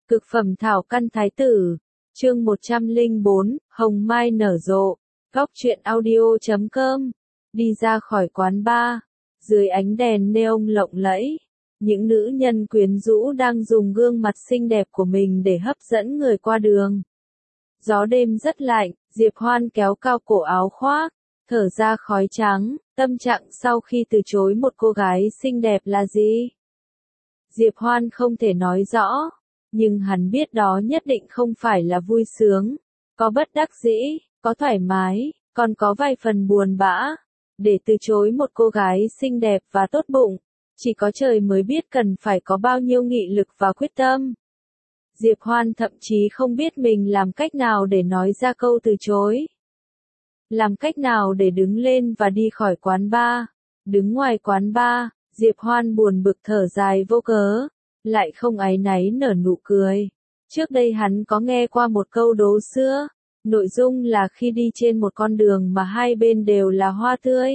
Cực phẩm thảo căn thái tử, chương 104, Hồng Mai nở rộ, góc truyện audio.com, đi ra khỏi quán bar, dưới ánh đèn neon lộng lẫy, những nữ nhân quyến rũ đang dùng gương mặt xinh đẹp của mình để hấp dẫn người qua đường. Gió đêm rất lạnh, Diệp Hoan kéo cao cổ áo khoác, thở ra khói trắng, tâm trạng sau khi từ chối một cô gái xinh đẹp là gì? Diệp Hoan không thể nói rõ, nhưng hắn biết đó nhất định không phải là vui sướng, có bất đắc dĩ, có thoải mái, còn có vài phần buồn bã. Để từ chối một cô gái xinh đẹp và tốt bụng, chỉ có trời mới biết cần phải có bao nhiêu nghị lực và quyết tâm. Diệp Hoan thậm chí không biết mình làm cách nào để nói ra câu từ chối. Làm cách nào để đứng lên và đi khỏi quán bar. Đứng ngoài quán bar, Diệp Hoan buồn bực thở dài vô cớ, lại không áy náy nở nụ cười. Trước đây hắn có nghe qua một câu đố xưa, nội dung là khi đi trên một con đường mà hai bên đều là hoa tươi,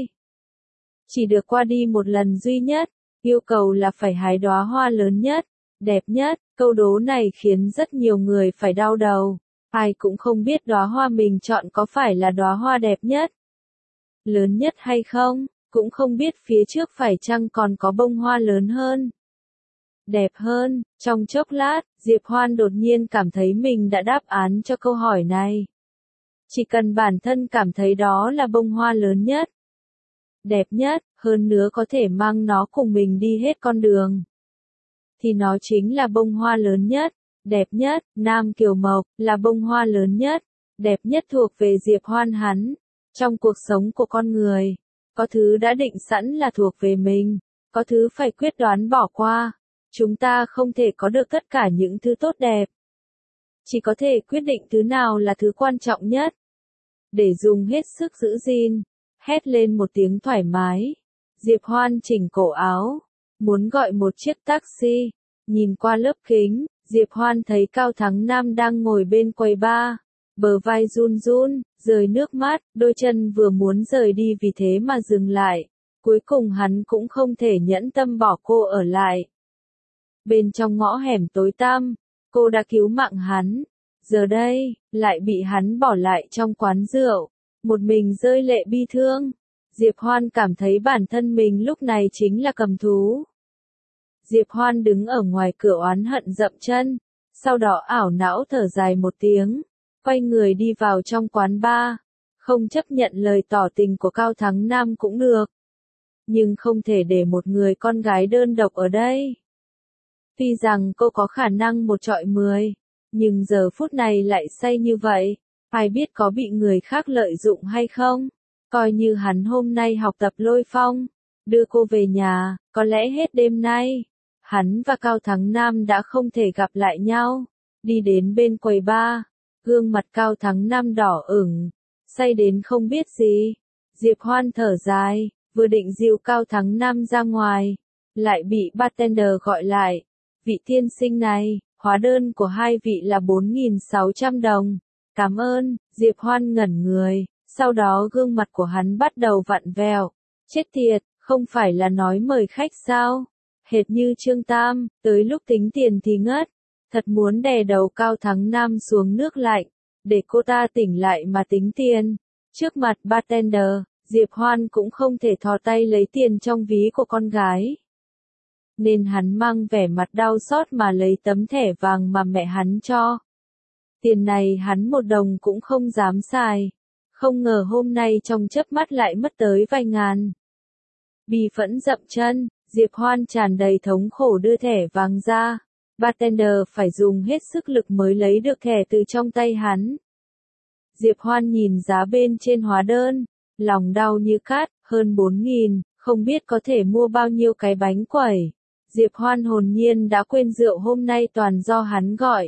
chỉ được qua đi một lần duy nhất, yêu cầu là phải hái đóa hoa lớn nhất, đẹp nhất. Câu đố này khiến rất nhiều người phải đau đầu. Ai cũng không biết đóa hoa mình chọn có phải là đóa hoa đẹp nhất, lớn nhất hay không, cũng không biết phía trước phải chăng còn có bông hoa lớn hơn, đẹp hơn. Trong chốc lát, Diệp Hoan đột nhiên cảm thấy mình đã đáp án cho câu hỏi này. Chỉ cần bản thân cảm thấy đó là bông hoa lớn nhất, đẹp nhất, hơn nữa có thể mang nó cùng mình đi hết con đường, thì nó chính là bông hoa lớn nhất, đẹp nhất. Nam Kiều Mộc là bông hoa lớn nhất, đẹp nhất thuộc về Diệp Hoan hắn. Trong cuộc sống của con người, có thứ đã định sẵn là thuộc về mình, có thứ phải quyết đoán bỏ qua. Chúng ta không thể có được tất cả những thứ tốt đẹp, chỉ có thể quyết định thứ nào là thứ quan trọng nhất, để dùng hết sức giữ gìn. Hét lên một tiếng thoải mái, Diệp Hoan chỉnh cổ áo, muốn gọi một chiếc taxi. Nhìn qua lớp kính, Diệp Hoan thấy Cao Thắng Nam đang ngồi bên quầy bar, bờ vai run run, rơi nước mắt, đôi chân vừa muốn rời đi vì thế mà dừng lại. Cuối cùng hắn cũng không thể nhẫn tâm bỏ cô ở lại. Bên trong ngõ hẻm tối tăm, cô đã cứu mạng hắn, giờ đây, lại bị hắn bỏ lại trong quán rượu, một mình rơi lệ bi thương. Diệp Hoan cảm thấy bản thân mình lúc này chính là cầm thú. Diệp Hoan đứng ở ngoài cửa oán hận dậm chân, sau đó ảo não thở dài một tiếng, quay người đi vào trong quán bar. Không chấp nhận lời tỏ tình của Cao Thắng Nam cũng được, nhưng không thể để một người con gái đơn độc ở đây. Tuy rằng cô có khả năng một trọi 10, nhưng giờ phút này lại say như vậy, ai biết có bị người khác lợi dụng hay không. Coi như hắn hôm nay học tập lôi phong, đưa cô về nhà, có lẽ hết đêm nay, hắn và Cao Thắng Nam đã không thể gặp lại nhau. Đi đến bên quầy bar, gương mặt Cao Thắng Nam đỏ ửng, say đến không biết gì. Diệp Hoan thở dài, vừa định dìu Cao Thắng Nam ra ngoài, lại bị bartender gọi lại. Vị tiên sinh này, hóa đơn của hai vị là 4.600 đồng. Cảm ơn. Diệp Hoan ngẩn người, sau đó gương mặt của hắn bắt đầu vặn vẹo. Chết tiệt, không phải là nói mời khách sao? Hệt như Trương Tam, tới lúc tính tiền thì ngất. Thật muốn đè đầu Cao Thắng Nam xuống nước lạnh, để cô ta tỉnh lại mà tính tiền. Trước mặt bartender, Diệp Hoan cũng không thể thò tay lấy tiền trong ví của con gái, nên hắn mang vẻ mặt đau xót mà lấy tấm thẻ vàng mà mẹ hắn cho. Tiền này hắn một đồng cũng không dám xài, không ngờ hôm nay trong chớp mắt lại mất tới vài ngàn. Bi phẫn dậm chân, Diệp Hoan tràn đầy thống khổ đưa thẻ vàng ra. Bartender phải dùng hết sức lực mới lấy được thẻ từ trong tay hắn. Diệp Hoan nhìn giá bên trên hóa đơn, lòng đau như cát, hơn 4.000, không biết có thể mua bao nhiêu cái bánh quẩy. Diệp Hoan hồn nhiên đã quên rượu hôm nay toàn do hắn gọi.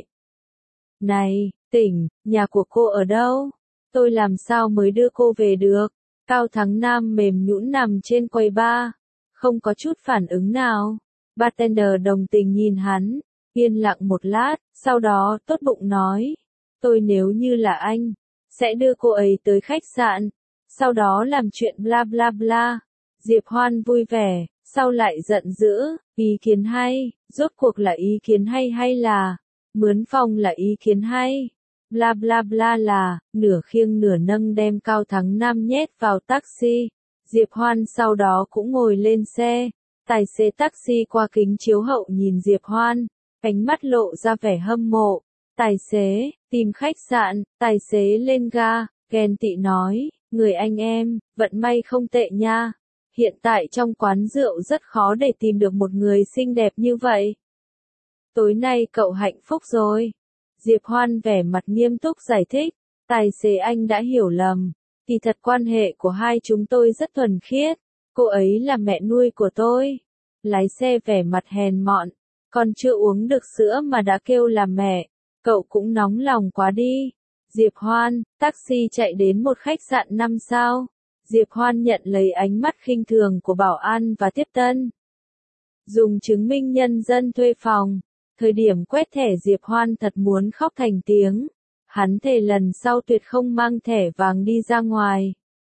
Này, tỉnh, nhà của cô ở đâu? Tôi làm sao mới đưa cô về được? Cao Thắng Nam mềm nhũn nằm trên quầy bar, không có chút phản ứng nào. Bartender đồng tình nhìn hắn, yên lặng một lát, sau đó tốt bụng nói, tôi nếu như là anh, sẽ đưa cô ấy tới khách sạn, sau đó làm chuyện bla bla bla. Diệp Hoan vui vẻ, sau lại giận dữ, ý kiến hay, rốt cuộc là ý kiến hay là Mướn phòng là ý kiến hay. Bla bla bla là, nửa khiêng nửa nâng đem Cao Thắng Nam nhét vào taxi. Diệp Hoan sau đó cũng ngồi lên xe. Tài xế taxi qua kính chiếu hậu nhìn Diệp Hoan, ánh mắt lộ ra vẻ hâm mộ. Tài xế, tìm khách sạn, tài xế lên ga, ghen tị nói, người anh em, vận may không tệ nha. Hiện tại trong quán rượu rất khó để tìm được một người xinh đẹp như vậy. Tối nay cậu hạnh phúc rồi. Diệp Hoan vẻ mặt nghiêm túc giải thích, tài xế anh đã hiểu lầm. Kỳ thật quan hệ của hai chúng tôi rất thuần khiết, cô ấy là mẹ nuôi của tôi. Lái xe vẻ mặt hèn mọn, còn chưa uống được sữa mà đã kêu là mẹ, cậu cũng nóng lòng quá đi. Diệp Hoan, taxi chạy đến một khách sạn 5 sao. Diệp Hoan nhận lấy ánh mắt khinh thường của bảo an và tiếp tân. Dùng chứng minh nhân dân thuê phòng. Thời điểm quét thẻ Diệp Hoan thật muốn khóc thành tiếng. Hắn thề lần sau tuyệt không mang thẻ vàng đi ra ngoài.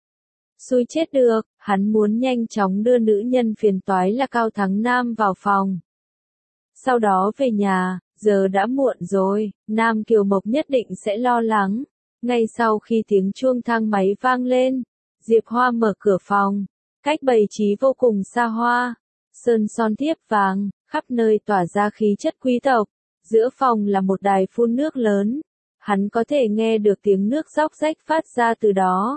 Xui chết được, hắn muốn nhanh chóng đưa nữ nhân phiền toái là Cao Thắng Nam vào phòng. Sau đó về nhà, giờ đã muộn rồi, Nam Kiều Mộc nhất định sẽ lo lắng. Ngay sau khi tiếng chuông thang máy vang lên, Diệp Hoa mở cửa phòng, cách bày trí vô cùng xa hoa, sơn son thiếp vàng, khắp nơi tỏa ra khí chất quý tộc. Giữa phòng là một đài phun nước lớn, hắn có thể nghe được tiếng nước róc rách phát ra từ đó.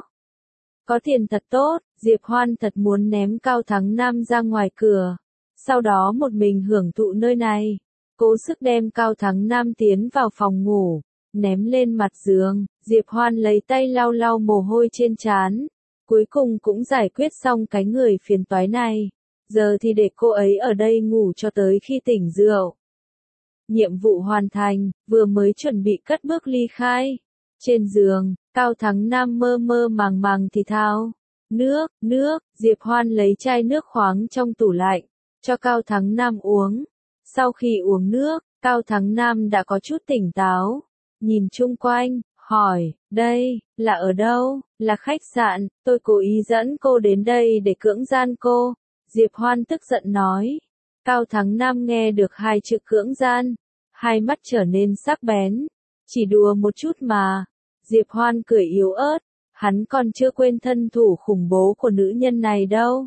Có tiền thật tốt, Diệp Hoan thật muốn ném Cao Thắng Nam ra ngoài cửa, sau đó một mình hưởng thụ nơi này. Cố sức đem Cao Thắng Nam tiến vào phòng ngủ, ném lên mặt giường, Diệp Hoan lấy tay lau lau mồ hôi trên trán. Cuối cùng cũng giải quyết xong cái người phiền toái này. Giờ thì để cô ấy ở đây ngủ cho tới khi tỉnh rượu. Nhiệm vụ hoàn thành, vừa mới chuẩn bị cất bước ly khai. Trên giường, Cao Thắng Nam mơ mơ màng màng thì thào. Nước, Diệp Hoan lấy chai nước khoáng trong tủ lạnh, cho Cao Thắng Nam uống. Sau khi uống nước, Cao Thắng Nam đã có chút tỉnh táo. Nhìn chung quanh, hỏi, đây, là ở đâu? Là khách sạn, tôi cố ý dẫn cô đến đây để cưỡng gian cô. Diệp Hoan tức giận nói. Cao Thắng Nam nghe được hai chữ cưỡng gian, hai mắt trở nên sắc bén. Chỉ đùa một chút mà. Diệp Hoan cười yếu ớt, hắn còn chưa quên thân thủ khủng bố của nữ nhân này đâu.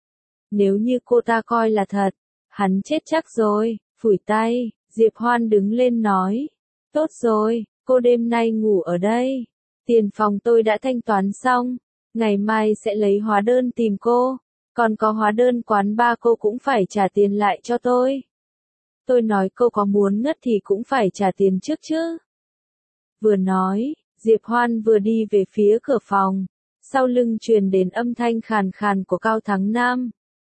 Nếu như cô ta coi là thật, hắn chết chắc rồi. Phủi tay, Diệp Hoan đứng lên nói. Tốt rồi, cô đêm nay ngủ ở đây. Tiền phòng tôi đã thanh toán xong, ngày mai sẽ lấy hóa đơn tìm cô. Còn có hóa đơn quán bar cô cũng phải trả tiền lại cho tôi. Tôi nói cô có muốn ngất thì cũng phải trả tiền trước chứ. Vừa nói, Diệp Hoan vừa đi về phía cửa phòng. Sau lưng truyền đến âm thanh khàn khàn của Cao Thắng Nam.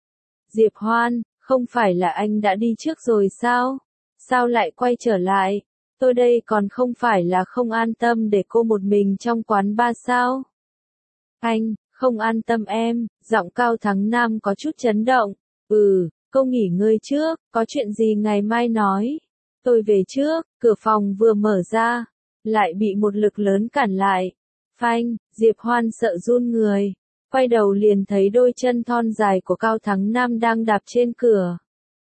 Diệp Hoan, không phải là anh đã đi trước rồi sao? Sao lại quay trở lại? Tôi đây còn không phải là không an tâm để cô một mình trong quán bar sao? Anh, không an tâm em, giọng Cao Thắng Nam có chút chấn động. Cô nghỉ ngơi trước, có chuyện gì ngày mai nói. Tôi về trước, cửa phòng vừa mở ra, lại bị một lực lớn cản lại. Phanh, Diệp Hoan sợ run người, quay đầu liền thấy đôi chân thon dài của Cao Thắng Nam đang đạp trên cửa.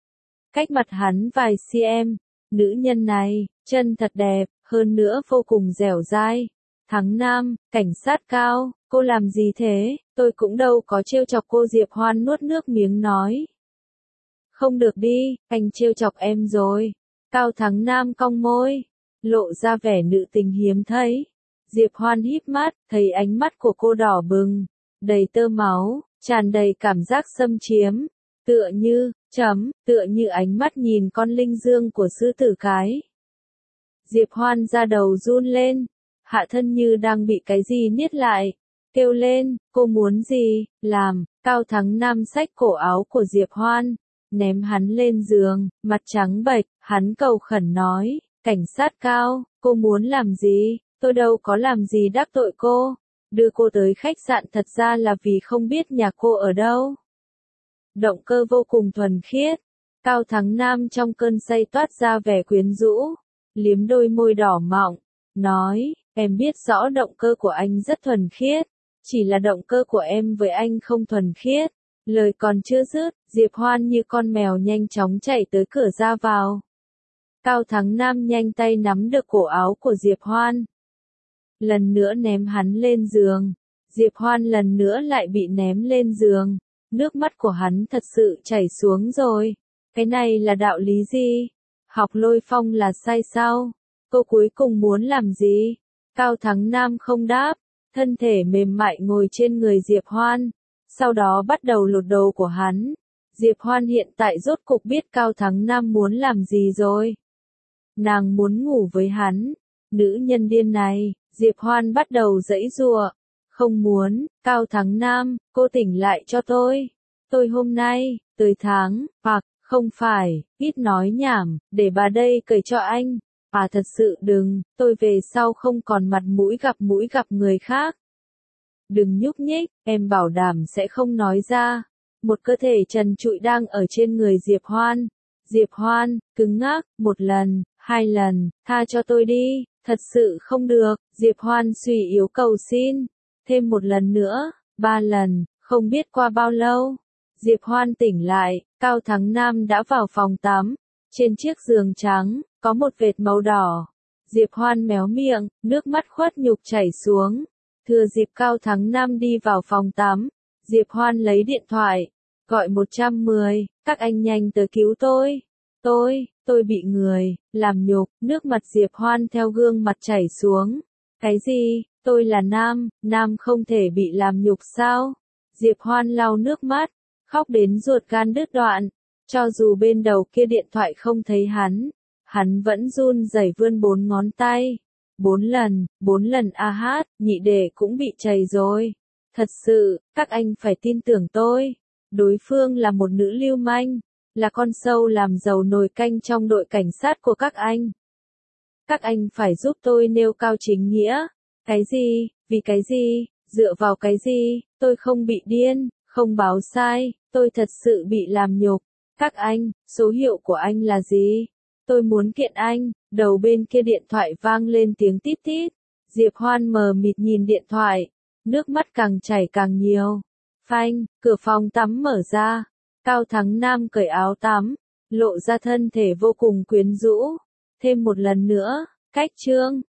Cách mặt hắn vài cm, nữ nhân này, chân thật đẹp, hơn nữa vô cùng dẻo dai. Thắng Nam, cảnh sát Cao, cô làm gì thế? Tôi cũng đâu có trêu chọc cô. Diệp Hoan nuốt nước miếng nói. Không được đi, anh trêu chọc em rồi. Cao Thắng Nam cong môi, lộ ra vẻ nữ tình hiếm thấy. Diệp Hoan híp mắt, thấy ánh mắt của cô đỏ bừng, đầy tơ máu, tràn đầy cảm giác xâm chiếm, tựa như ánh mắt nhìn con linh dương của sư tử cái. Diệp Hoan da đầu run lên, hạ thân như đang bị cái gì niết lại, kêu lên, cô muốn gì, làm. Cao Thắng Nam xách cổ áo của Diệp Hoan, ném hắn lên giường, mặt trắng bệch, hắn cầu khẩn nói, cảnh sát Cao, cô muốn làm gì? Tôi đâu có làm gì đắc tội cô. Đưa cô tới khách sạn thật ra là vì không biết nhà cô ở đâu. Động cơ vô cùng thuần khiết. Cao Thắng Nam trong cơn say toát ra vẻ quyến rũ, liếm đôi môi đỏ mọng, nói, em biết rõ động cơ của anh rất thuần khiết, chỉ là động cơ của em với anh không thuần khiết. Lời còn chưa dứt, Diệp Hoan như con mèo nhanh chóng chạy tới cửa ra vào. Cao Thắng Nam nhanh tay nắm được cổ áo của Diệp Hoan. Lần nữa ném hắn lên giường. Diệp Hoan lần nữa lại bị ném lên giường. Nước mắt của hắn thật sự chảy xuống rồi. Cái này là đạo lý gì? Học Lôi Phong là sai sao? Cô cuối cùng muốn làm gì? Cao Thắng Nam không đáp. Thân thể mềm mại ngồi trên người Diệp Hoan. Sau đó bắt đầu lột đồ của hắn. Diệp Hoan hiện tại rốt cục biết Cao Thắng Nam muốn làm gì rồi. Nàng muốn ngủ với hắn. Nữ nhân điên này, Diệp Hoan bắt đầu giãy giụa. Không muốn, Cao Thắng Nam, cô tỉnh lại cho tôi. Tôi hôm nay, tới tháng, hoặc, không phải, ít nói nhảm, để bà đây cởi cho anh. À thật sự đừng, tôi về sau không còn mặt mũi gặp người khác. Đừng nhúc nhích, em bảo đảm sẽ không nói ra. Một cơ thể trần trụi đang ở trên người Diệp Hoan. Diệp Hoan, cứng ngắc, một lần, hai lần, tha cho tôi đi, thật sự không được. Diệp Hoan suy yếu cầu xin. Thêm một lần nữa, 3 lần, không biết qua bao lâu. Diệp Hoan tỉnh lại, Cao Thắng Nam đã vào phòng tắm. Trên chiếc giường trắng, có một vệt màu đỏ. Diệp Hoan méo miệng, nước mắt khuất nhục chảy xuống. Thừa dịp Cao Thắng Nam đi vào phòng tắm, Diệp Hoan lấy điện thoại, gọi 110, các anh nhanh tới cứu tôi. Tôi bị người làm nhục, nước mặt Diệp Hoan theo gương mặt chảy xuống. Cái gì? Tôi là nam không thể bị làm nhục sao? Diệp Hoan lau nước mắt, khóc đến ruột gan đứt đoạn. Cho dù bên đầu kia điện thoại không thấy hắn vẫn run rẩy vươn 4 ngón tay. 4 lần a hát, nhị đệ cũng bị chày rồi. Thật sự, các anh phải tin tưởng tôi. Đối phương là một nữ lưu manh, là con sâu làm dầu nồi canh trong đội cảnh sát của các anh. Các anh phải giúp tôi nêu cao chính nghĩa. Cái gì? Vì cái gì? Dựa vào cái gì? Tôi không bị điên, không báo sai, tôi thật sự bị làm nhục. Các anh, số hiệu của anh là gì? Tôi muốn kiện anh. Đầu bên kia điện thoại vang lên tiếng tít tít. Diệp Hoan mờ mịt nhìn điện thoại, nước mắt càng chảy càng nhiều. Phanh, cửa phòng tắm mở ra. Cao Thắng Nam cởi áo tắm, lộ ra thân thể vô cùng quyến rũ. Thêm một lần nữa, cách chương.